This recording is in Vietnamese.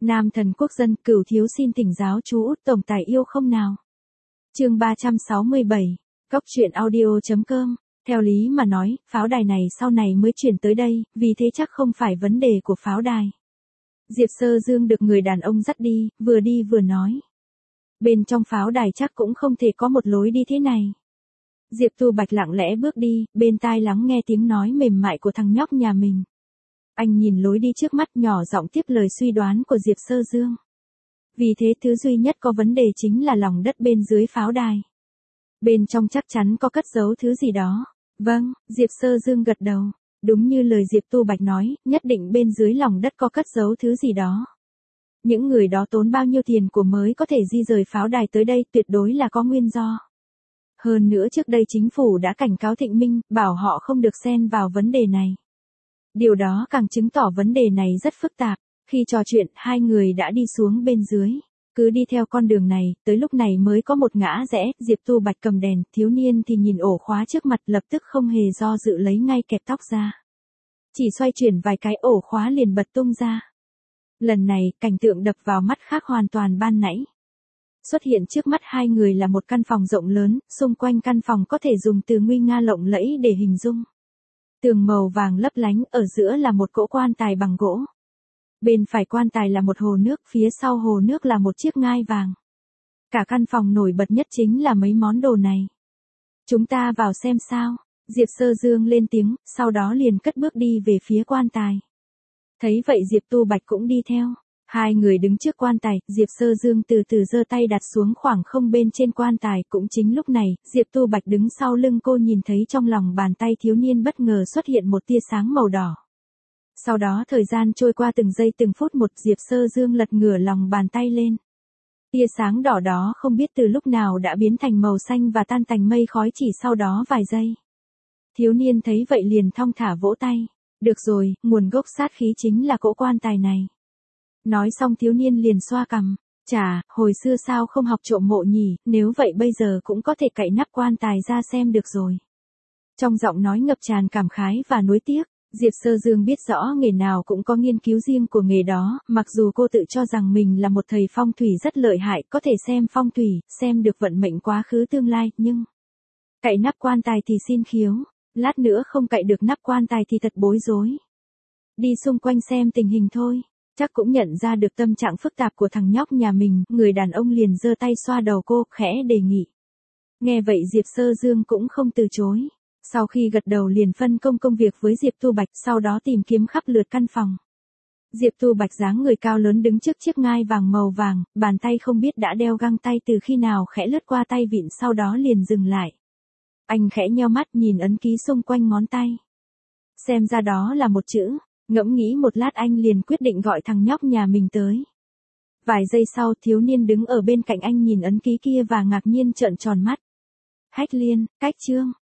Nam thần quốc dân, Cửu thiếu xin thỉnh giáo chú Út tổng tài yêu không nào. Chương 367, Cóc truyện audio.com. Theo lý mà nói, pháo đài này sau này mới chuyển tới đây, vì thế chắc không phải vấn đề của pháo đài. Diệp Sơ Dương được người đàn ông dắt đi vừa nói. Bên trong pháo đài chắc cũng không thể có một lối đi thế này. Diệp Tu Bạch lặng lẽ bước đi, bên tai lắng nghe tiếng nói mềm mại của thằng nhóc nhà mình. Anh nhìn lối đi trước mắt, nhỏ giọng tiếp lời suy đoán của Diệp Sơ Dương. Vì thế thứ duy nhất có vấn đề chính là lòng đất bên dưới pháo đài. Bên trong chắc chắn có cất giấu thứ gì đó. Vâng, Diệp Sơ Dương gật đầu. Đúng như lời Diệp Tu Bạch nói, nhất định bên dưới lòng đất có cất giấu thứ gì đó. Những người đó tốn bao nhiêu tiền của mới có thể di rời pháo đài tới đây, tuyệt đối là có nguyên do. Hơn nữa trước đây chính phủ đã cảnh cáo Thịnh Minh, bảo họ không được xen vào vấn đề này. Điều đó càng chứng tỏ vấn đề này rất phức tạp. Khi trò chuyện, hai người đã đi xuống bên dưới. Cứ đi theo con đường này, tới lúc này mới có một ngã rẽ, Diệp Tu Bạch cầm đèn, thiếu niên thì nhìn ổ khóa trước mặt, lập tức không hề do dự lấy ngay kẹp tóc ra. Chỉ xoay chuyển vài cái ổ khóa liền bật tung ra. Lần này, cảnh tượng đập vào mắt khác hoàn toàn ban nãy. Xuất hiện trước mắt hai người là một căn phòng rộng lớn, xung quanh căn phòng có thể dùng từ nguy nga lộng lẫy để hình dung. Tường màu vàng lấp lánh, ở giữa là một cỗ quan tài bằng gỗ. Bên phải quan tài là một hồ nước, phía sau hồ nước là một chiếc ngai vàng. Cả căn phòng nổi bật nhất chính là mấy món đồ này. Chúng ta vào xem sao. Diệp Sơ Dương lên tiếng, sau đó liền cất bước đi về phía quan tài. Thấy vậy Diệp Tu Bạch cũng đi theo. Hai người đứng trước quan tài, Diệp Sơ Dương từ từ giơ tay đặt xuống khoảng không bên trên quan tài. Cũng chính lúc này, Diệp Tu Bạch đứng sau lưng cô nhìn thấy trong lòng bàn tay thiếu niên bất ngờ xuất hiện một tia sáng màu đỏ. Sau đó thời gian trôi qua từng giây từng phút một, Diệp Sơ Dương lật ngửa lòng bàn tay lên. Tia sáng đỏ đó không biết từ lúc nào đã biến thành màu xanh và tan thành mây khói chỉ sau đó vài giây. Thiếu niên thấy vậy liền thong thả vỗ tay. Được rồi, nguồn gốc sát khí chính là cỗ quan tài này. Nói xong thiếu niên liền xoa cằm. Chà, hồi xưa sao không học trộm mộ nhỉ, nếu vậy bây giờ cũng có thể cậy nắp quan tài ra xem được rồi. Trong giọng nói ngập tràn cảm khái và nuối tiếc. Diệp Sơ Dương biết rõ nghề nào cũng có nghiên cứu riêng của nghề đó, mặc dù cô tự cho rằng mình là một thầy phong thủy rất lợi hại, có thể xem phong thủy, xem được vận mệnh quá khứ tương lai, nhưng cậy nắp quan tài thì xin khiếu, lát nữa không cậy được nắp quan tài thì thật bối rối. Đi xung quanh xem tình hình thôi, chắc cũng nhận ra được tâm trạng phức tạp của thằng nhóc nhà mình, người đàn ông liền giơ tay xoa đầu cô, khẽ đề nghị. Nghe vậy Diệp Sơ Dương cũng không từ chối. Sau khi gật đầu liền phân công việc với Diệp Tu Bạch, sau đó tìm kiếm khắp lượt căn phòng. Diệp Tu Bạch dáng người cao lớn đứng trước chiếc ngai vàng màu vàng, bàn tay không biết đã đeo găng tay từ khi nào khẽ lướt qua tay vịn sau đó liền dừng lại. Anh khẽ nheo mắt nhìn ấn ký xung quanh ngón tay. Xem ra đó là một chữ, ngẫm nghĩ một lát anh liền quyết định gọi thằng nhóc nhà mình tới. Vài giây sau thiếu niên đứng ở bên cạnh anh nhìn ấn ký kia và ngạc nhiên trợn tròn mắt. Hách Liên, Cách Trương.